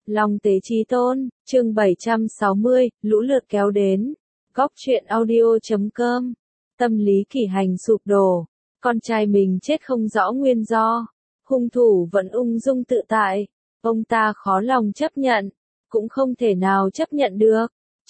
Long Tế Chí Tôn, chương 760, lũ lượt kéo đến. Góc truyện audio.com. Tâm lý Kỷ Hành sụp đổ. Con trai mình chết không rõ nguyên do. Hung thủ vẫn ung dung tự tại. Ông ta khó lòng chấp nhận. Cũng không thể nào chấp nhận được.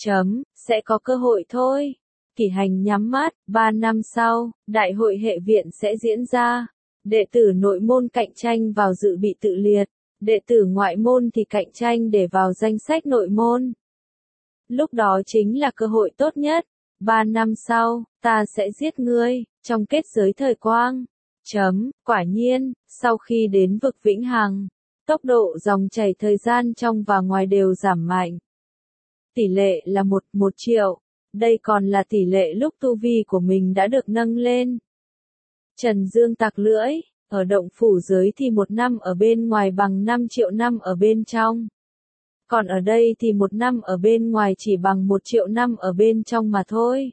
Sẽ có cơ hội thôi. Kỷ Hành nhắm mắt, 3 năm sau, đại hội hệ viện sẽ diễn ra. Đệ tử nội môn cạnh tranh vào dự bị tự liệt. Đệ tử ngoại môn thì cạnh tranh để vào danh sách nội môn. Lúc đó chính là cơ hội tốt nhất. 3 năm sau, ta sẽ giết ngươi, trong kết giới thời quang. Quả nhiên, sau khi đến vực vĩnh hằng, tốc độ dòng chảy thời gian trong và ngoài đều giảm mạnh. Tỷ lệ là 1 triệu. Đây còn là tỷ lệ lúc tu vi của mình đã được nâng lên. Trần Dương tặc lưỡi. Ở động phủ giới thì 1 năm ở bên ngoài bằng 5 triệu năm ở bên trong. Còn ở đây thì 1 năm ở bên ngoài chỉ bằng 1 triệu năm ở bên trong mà thôi.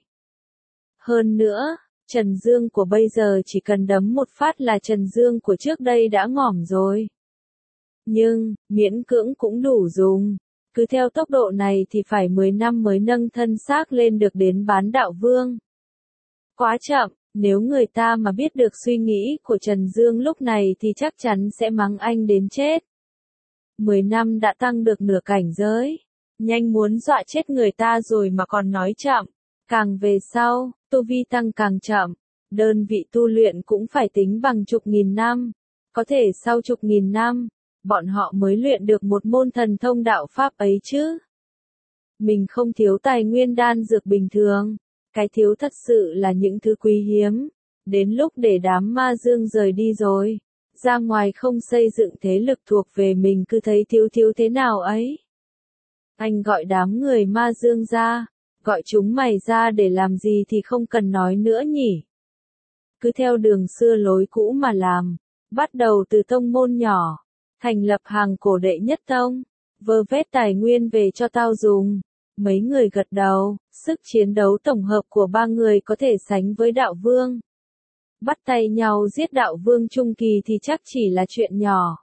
Hơn nữa, Trần Dương của bây giờ chỉ cần đấm một phát là Trần Dương của trước đây đã ngỏm rồi. Nhưng, miễn cưỡng cũng đủ dùng. Cứ theo tốc độ này thì phải 10 năm mới nâng thân xác lên được đến bán đạo vương. Quá chậm. Nếu người ta mà biết được suy nghĩ của Trần Dương lúc này thì chắc chắn sẽ mắng anh đến chết. 10 năm đã tăng được nửa cảnh giới. Nhanh muốn dọa chết người ta rồi mà còn nói chậm. Càng về sau, tu vi tăng càng chậm. Đơn vị tu luyện cũng phải tính bằng chục nghìn năm. Có thể sau chục nghìn năm, bọn họ mới luyện được một môn thần thông đạo pháp ấy chứ. Mình không thiếu tài nguyên đan dược bình thường. Cái thiếu thật sự là những thứ quý hiếm. Đến lúc để đám ma dương rời đi rồi. Ra ngoài không xây dựng thế lực thuộc về mình cứ thấy thiếu thế nào ấy. Anh gọi đám người ma dương ra. Gọi chúng mày ra để làm gì thì không cần nói nữa nhỉ. Cứ theo đường xưa lối cũ mà làm. Bắt đầu từ tông môn nhỏ. Thành lập hàng cổ đệ nhất tông. Vơ vét tài nguyên về cho tao dùng. Mấy người gật đầu, sức chiến đấu tổng hợp của 3 người có thể sánh với đạo vương. Bắt tay nhau giết đạo vương trung kỳ thì chắc chỉ là chuyện nhỏ.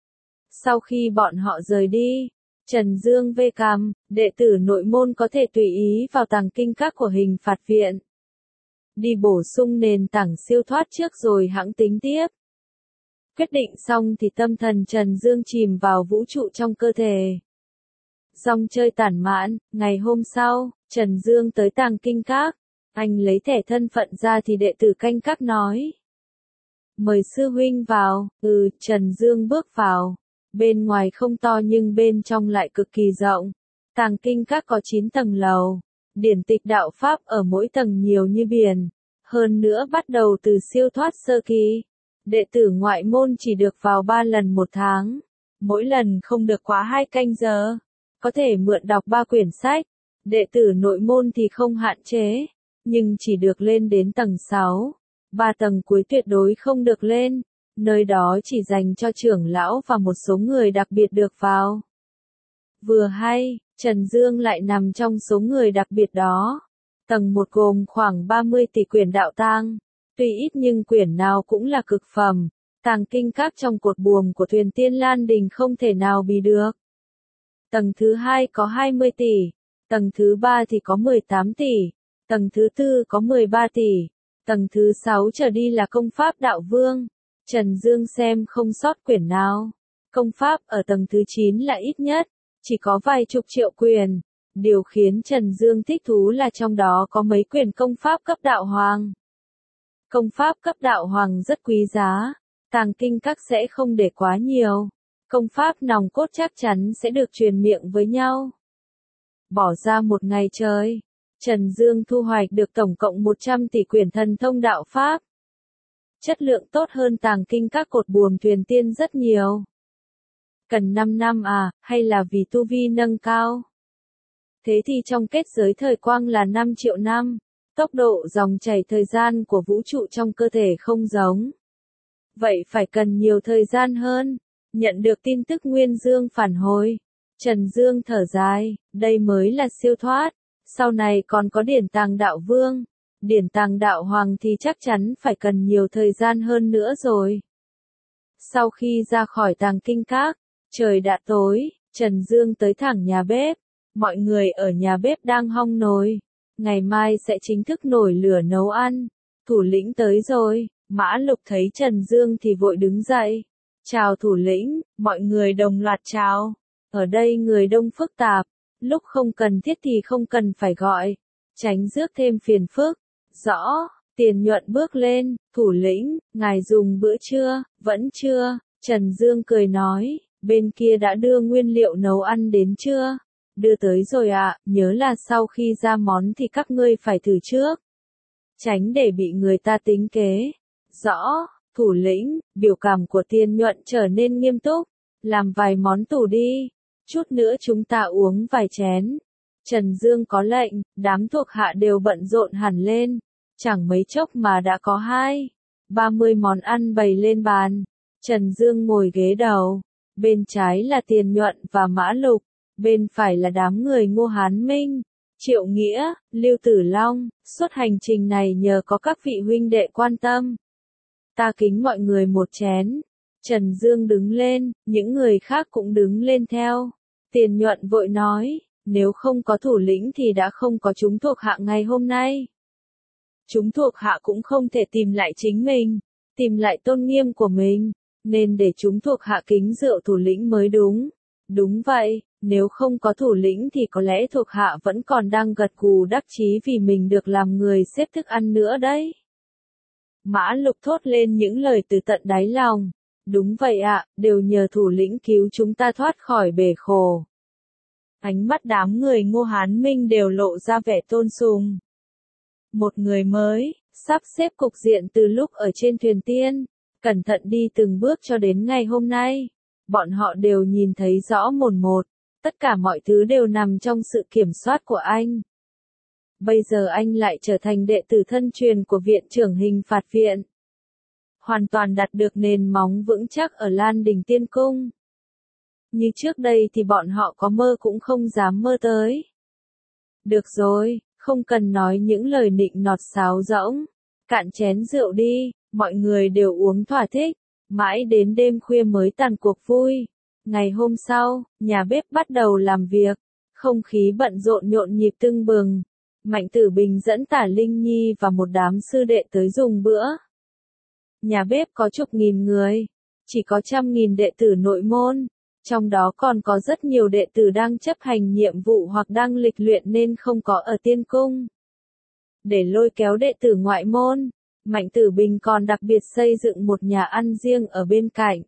Sau khi bọn họ rời đi, Trần Dương vê cằm, đệ tử nội môn có thể tùy ý vào tàng kinh các của hình phạt viện. Đi bổ sung nền tảng siêu thoát trước rồi hẵng tính tiếp. Quyết định xong thì tâm thần Trần Dương chìm vào vũ trụ trong cơ thể. Xong chơi tản mạn, ngày hôm sau, Trần Dương tới tàng kinh các. Anh lấy thẻ thân phận ra thì đệ tử canh các nói. Mời sư huynh vào. Trần Dương bước vào. Bên ngoài không to nhưng bên trong lại cực kỳ rộng. Tàng kinh các có 9 tầng lầu. Điển tịch đạo pháp ở mỗi tầng nhiều như biển. Hơn nữa bắt đầu từ siêu thoát sơ kỳ. Đệ tử ngoại môn chỉ được vào 3 lần 1 tháng. Mỗi lần không được quá 2 canh giờ. Có thể mượn đọc 3 quyển sách. Đệ tử nội môn thì không hạn chế. Nhưng chỉ được lên đến tầng 6. 3 tầng cuối tuyệt đối không được lên. Nơi đó chỉ dành cho trưởng lão và một số người đặc biệt được vào. Vừa hay, Trần Dương lại nằm trong số người đặc biệt đó. Tầng 1 gồm khoảng 30 tỷ quyển đạo tang. Tuy ít nhưng quyển nào cũng là cực phẩm. Tàng kinh các trong cột buồm của thuyền Tiên Lan Đình không thể nào bì được. Tầng thứ 2 có 20 tỷ. Tầng thứ 3 thì có 18 tỷ. Tầng thứ 4 có 13 tỷ. Tầng thứ 6 trở đi là công pháp đạo vương. Trần Dương xem không sót quyển nào. Công pháp ở tầng thứ 9 là ít nhất. Chỉ có vài chục triệu quyển. Điều khiến Trần Dương thích thú là trong đó có mấy quyển công pháp cấp đạo hoàng. Công pháp cấp đạo hoàng rất quý giá. Tàng kinh các sẽ không để quá nhiều. Công pháp nòng cốt chắc chắn sẽ được truyền miệng với nhau. Bỏ ra một ngày trời, Trần Dương thu hoạch được tổng cộng 100 tỷ quyển thần thông đạo pháp. Chất lượng tốt hơn tàng kinh các cột buồm thuyền tiên rất nhiều. Cần 5 năm à, hay là vì tu vi nâng cao? Thế thì trong kết giới thời quang là 5 triệu năm. Tốc độ dòng chảy thời gian của vũ trụ trong cơ thể không giống. Vậy phải cần nhiều thời gian hơn. Nhận được tin tức Nguyên Dương phản hồi. Trần Dương thở dài, đây mới là siêu thoát. Sau này còn có điển tàng đạo vương. Điển tàng đạo hoàng thì chắc chắn phải cần nhiều thời gian hơn nữa rồi. Sau khi ra khỏi tàng kinh các, trời đã tối, Trần Dương tới thẳng nhà bếp. Mọi người ở nhà bếp đang hong nồi. Ngày mai sẽ chính thức nổi lửa nấu ăn. Thủ lĩnh tới rồi. Mã Lục thấy Trần Dương thì vội đứng dậy. Chào thủ lĩnh, mọi người đồng loạt chào. Ở đây người đông phức tạp. Lúc không cần thiết thì không cần phải gọi. Tránh rước thêm phiền phức. Rõ. Tiền Nhuận bước lên. Thủ lĩnh, ngài dùng bữa trưa? Vẫn chưa. Trần Dương cười nói. Bên kia đã đưa nguyên liệu nấu ăn đến chưa? Đưa tới rồi ạ, nhớ là sau khi ra món thì các ngươi phải thử trước. Tránh để bị người ta tính kế. Rõ, thủ lĩnh, biểu cảm của Tiền Nhuận trở nên nghiêm túc. Làm vài món tủ đi. Chút nữa chúng ta uống vài chén. Trần Dương có lệnh, đám thuộc hạ đều bận rộn hẳn lên. Chẳng mấy chốc mà đã có 30 món ăn bày lên bàn. Trần Dương ngồi ghế đầu. Bên trái là Tiền Nhuận và Mã Lục. Bên phải là đám người Ngô Hán Minh, Triệu Nghĩa, Lưu Tử Long. Suốt hành trình này nhờ có các vị huynh đệ quan tâm. Ta kính mọi người một chén. Trần Dương đứng lên, những người khác cũng đứng lên theo. Tiền Nhuận vội nói, nếu không có thủ lĩnh thì đã không có chúng thuộc hạ ngày hôm nay. Chúng thuộc hạ cũng không thể tìm lại chính mình, tìm lại tôn nghiêm của mình, nên để chúng thuộc hạ kính rượu thủ lĩnh mới đúng. Đúng vậy, nếu không có thủ lĩnh thì có lẽ thuộc hạ vẫn còn đang gật gù đắc chí vì mình được làm người xếp thức ăn nữa đấy. Mã Lục thốt lên những lời từ tận đáy lòng. Đúng vậy ạ, đều nhờ thủ lĩnh cứu chúng ta thoát khỏi bể khổ. Ánh mắt đám người Ngô Hán Minh đều lộ ra vẻ tôn sùng. Một người mới, sắp xếp cục diện từ lúc ở trên thuyền tiên, cẩn thận đi từng bước cho đến ngày hôm nay. Bọn họ đều nhìn thấy rõ mồn một, tất cả mọi thứ đều nằm trong sự kiểm soát của anh. Bây giờ anh lại trở thành đệ tử thân truyền của viện trưởng hình phạt viện. Hoàn toàn đặt được nền móng vững chắc ở Lan Đình Tiên Cung. Như trước đây thì bọn họ có mơ cũng không dám mơ tới. Được rồi, không cần nói những lời nịnh nọt sáo rỗng. Cạn chén rượu đi, mọi người đều uống thỏa thích. Mãi đến đêm khuya mới tàn cuộc vui. Ngày hôm sau, nhà bếp bắt đầu làm việc. Không khí bận rộn nhộn nhịp tưng bừng. Mạnh Tử Bình dẫn Tả Linh Nhi và một đám sư đệ tới dùng bữa. Nhà bếp có chục nghìn người, chỉ có 100.000 đệ tử nội môn. Trong đó còn có rất nhiều đệ tử đang chấp hành nhiệm vụ hoặc đang lịch luyện nên không có ở tiên cung. Để lôi kéo đệ tử ngoại môn, Mạnh Tử Bình còn đặc biệt xây dựng một nhà ăn riêng ở bên cạnh.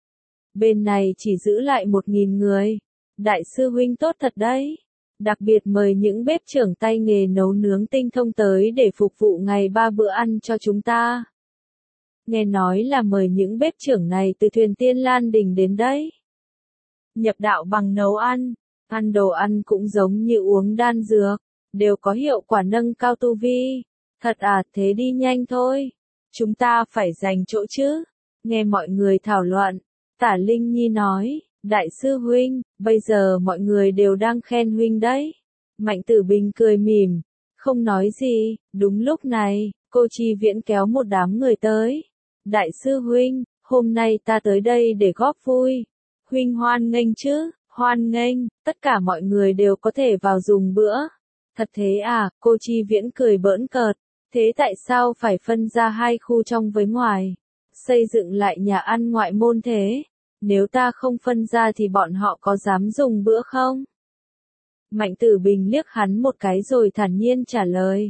Bên này chỉ giữ lại 1.000 người. Đại sư huynh tốt thật đấy. Đặc biệt mời những bếp trưởng tay nghề nấu nướng tinh thông tới để phục vụ ngày 3 bữa ăn cho chúng ta. Nghe nói là mời những bếp trưởng này từ thuyền tiên Lan Đình đến đấy. Nhập đạo bằng nấu ăn, ăn đồ ăn cũng giống như uống đan dược, đều có hiệu quả nâng cao tu vi. Thật à, thế đi nhanh thôi. Chúng ta phải giành chỗ chứ. Nghe mọi người thảo luận, Tả Linh Nhi nói, Đại sư huynh, bây giờ mọi người đều đang khen huynh đấy. Mạnh Tử Bình cười mỉm, không nói gì. Đúng lúc này, cô Chi Viễn kéo một đám người tới. Đại sư huynh, hôm nay ta tới đây để góp vui. Huynh hoan nghênh chứ? Hoan nghênh, tất cả mọi người đều có thể vào dùng bữa. Thật thế à? Cô Chi Viễn cười bỡn cợt. Thế tại sao phải phân ra hai khu trong với ngoài? Xây dựng lại nhà ăn ngoại môn thế? Nếu ta không phân ra thì bọn họ có dám dùng bữa không? Mạnh Tử Bình liếc hắn một cái rồi thản nhiên trả lời.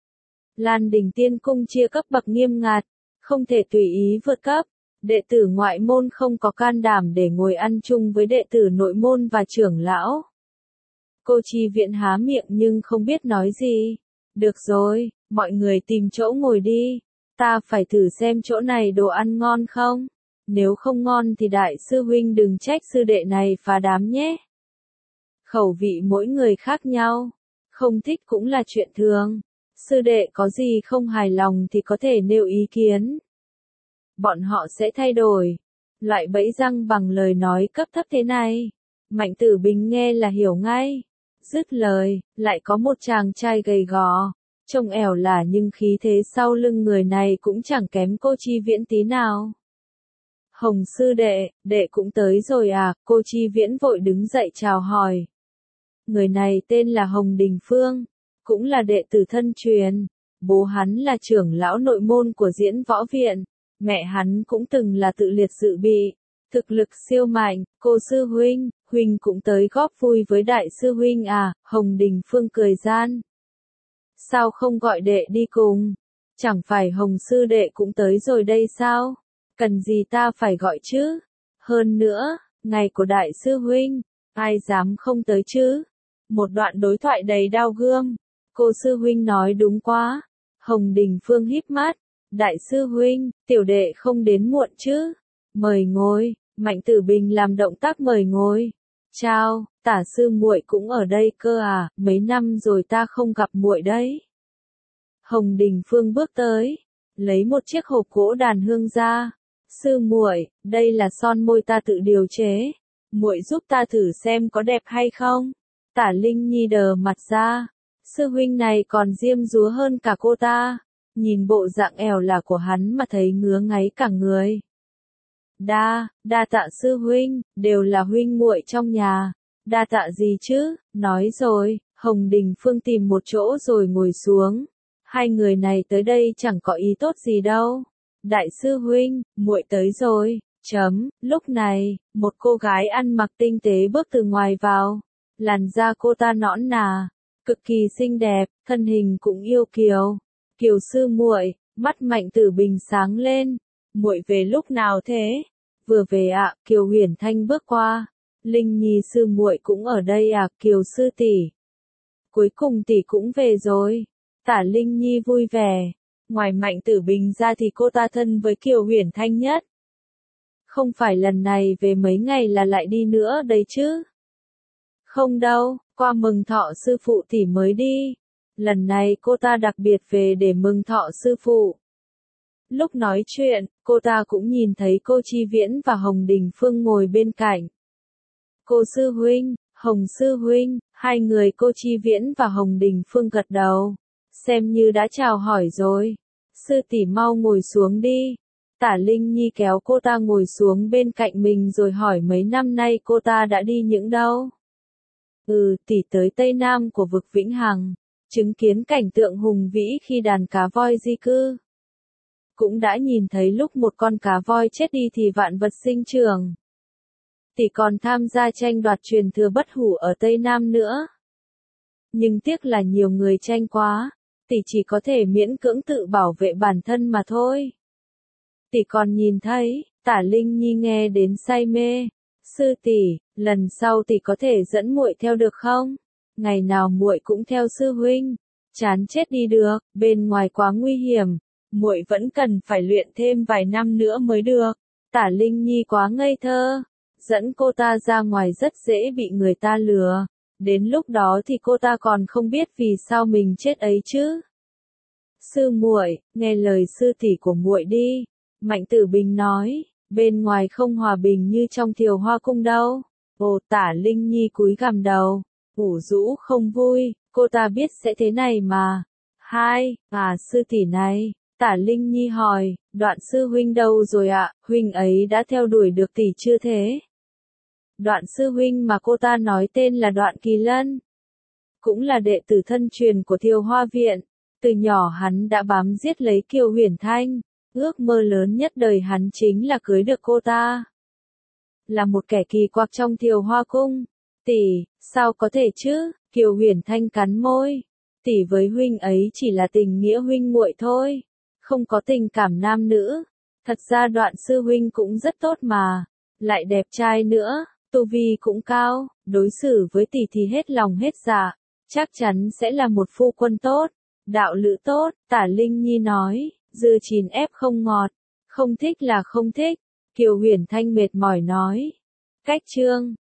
Lan Đình Tiên Cung chia cấp bậc nghiêm ngặt, không thể tùy ý vượt cấp. Đệ tử ngoại môn không có can đảm để ngồi ăn chung với đệ tử nội môn và trưởng lão. Cô Chi Viễn há miệng nhưng không biết nói gì. Được rồi, mọi người tìm chỗ ngồi đi. Ta phải thử xem chỗ này đồ ăn ngon không? Nếu không ngon thì đại sư huynh đừng trách sư đệ này phá đám nhé. Khẩu vị mỗi người khác nhau. Không thích cũng là chuyện thường. Sư đệ có gì không hài lòng thì có thể nêu ý kiến. Bọn họ sẽ thay đổi. Loại bẫy răng bằng lời nói cấp thấp thế này. Mạnh Tử Bình nghe là hiểu ngay. Dứt lời, lại có một chàng trai gầy gò. Trông ẻo lả nhưng khí thế sau lưng người này cũng chẳng kém cô Chi Viễn tí nào. Hồng sư đệ cũng tới rồi à, cô Chi Viễn vội đứng dậy chào hỏi. Người này tên là Hồng Đình Phương, cũng là đệ tử thân truyền, bố hắn là trưởng lão nội môn của Diễn Võ Viện, mẹ hắn cũng từng là tự liệt dự bị, thực lực siêu mạnh, cô sư huynh cũng tới góp vui với đại sư huynh à, Hồng Đình Phương cười gian. Sao không gọi đệ đi cùng? Chẳng phải Hồng sư đệ cũng tới rồi đây sao? Cần gì ta phải gọi chứ? Hơn nữa, ngày của đại sư huynh, ai dám không tới chứ? Một đoạn đối thoại đầy đao gươm. Cô sư huynh nói đúng quá. Hồng Đình Phương híp mắt. Đại sư huynh, tiểu đệ không đến muộn chứ? Mời ngồi. Mạnh Tử Bình làm động tác mời ngồi. Chào, tả sư muội cũng ở đây cơ à, mấy năm rồi ta không gặp muội đấy. Hồng Đình Phương bước tới, lấy một chiếc hộp gỗ đàn hương ra. Sư muội, đây là son môi ta tự điều chế, muội giúp ta thử xem có đẹp hay không. Tả Linh Nhi đờ mặt ra, sư huynh này còn diêm dúa hơn cả cô ta, nhìn bộ dạng ẻo là của hắn mà thấy ngứa ngáy cả người. Đa tạ sư huynh, đều là huynh muội trong nhà, đa tạ gì chứ, nói rồi, Hồng Đình Phương tìm một chỗ rồi ngồi xuống. Hai người này tới đây chẳng có ý tốt gì đâu. Đại sư huynh, muội tới rồi. Lúc này, một cô gái ăn mặc tinh tế bước từ ngoài vào. Làn da cô ta nõn nà, cực kỳ xinh đẹp, thân hình cũng yêu kiều. Kiều sư muội, mắt Mạnh Tử Bình sáng lên. Muội về lúc nào thế? Vừa về ạ, Kiều Huyền Thanh bước qua. Linh Nhi sư muội cũng ở đây à, Kiều sư tỷ. Cuối cùng tỷ cũng về rồi. Tả Linh Nhi vui vẻ. Ngoài Mạnh Tử Bình ra thì cô ta thân với Kiều Huyền Thanh nhất. Không phải lần này về mấy ngày là lại đi nữa đấy chứ? Không đâu, qua mừng thọ sư phụ tỷ mới đi. Lần này cô ta đặc biệt về để mừng thọ sư phụ. Lúc nói chuyện, cô ta cũng nhìn thấy cô Chi Viễn và Hồng Đình Phương ngồi bên cạnh. Cô sư huynh, Hồng sư huynh, hai người cô Chi Viễn và Hồng Đình Phương gật đầu. Xem như đã chào hỏi rồi. Sư tỷ mau ngồi xuống đi. Tả Linh Nhi kéo cô ta ngồi xuống bên cạnh mình rồi hỏi mấy năm nay cô ta đã đi những đâu. Tỷ tới Tây Nam của vực Vĩnh Hằng, chứng kiến cảnh tượng hùng vĩ khi đàn cá voi di cư. Cũng đã nhìn thấy lúc một con cá voi chết đi thì vạn vật sinh trưởng. Tỷ còn tham gia tranh đoạt truyền thừa bất hủ ở Tây Nam nữa. Nhưng tiếc là nhiều người tranh quá, tỷ chỉ có thể miễn cưỡng tự bảo vệ bản thân mà thôi. Tỷ còn nhìn thấy, Tả Linh Nhi nghe đến say mê. Sư tỷ, lần sau tỷ có thể dẫn muội theo được không? Ngày nào muội cũng theo sư huynh. Chán chết đi được, bên ngoài quá nguy hiểm. Muội vẫn cần phải luyện thêm vài năm nữa mới được. Tả Linh Nhi quá ngây thơ. Dẫn cô ta ra ngoài rất dễ bị người ta lừa. Đến lúc đó thì cô ta còn không biết vì sao mình chết ấy chứ. Sư muội, nghe lời sư tỷ của muội đi. Mạnh Tử Bình nói, bên ngoài không hòa bình như trong Thiều Hoa cung đâu. Ồ, Tả Linh Nhi cúi gằm đầu, ủ rũ không vui, cô ta biết sẽ thế này mà. Sư tỷ này, Tả Linh Nhi hỏi, Đoạn sư huynh đâu rồi ạ, huynh ấy đã theo đuổi được tỷ chưa thế? Đoạn sư huynh mà cô ta nói tên là Đoạn Kỳ Lân. Cũng là đệ tử thân truyền của Thiều Hoa Viện. Từ nhỏ hắn đã bám giết lấy Kiều Huyền Thanh. Ước mơ lớn nhất đời hắn chính là cưới được cô ta. Là một kẻ kỳ quặc trong Thiều Hoa cung. Tỷ, sao có thể chứ? Kiều Huyền Thanh cắn môi. Tỷ với huynh ấy chỉ là tình nghĩa huynh muội thôi. Không có tình cảm nam nữ. Thật ra Đoạn sư huynh cũng rất tốt mà. Lại đẹp trai nữa. Tu vi cũng cao. Đối xử với tỷ thì hết lòng hết dạ. Chắc chắn sẽ là một phu quân tốt. Đạo lữ tốt. Tả Linh Nhi nói. Dưa chín ép không ngọt. Không thích là không thích. Kiều Huyền Thanh mệt mỏi nói. Cách chương.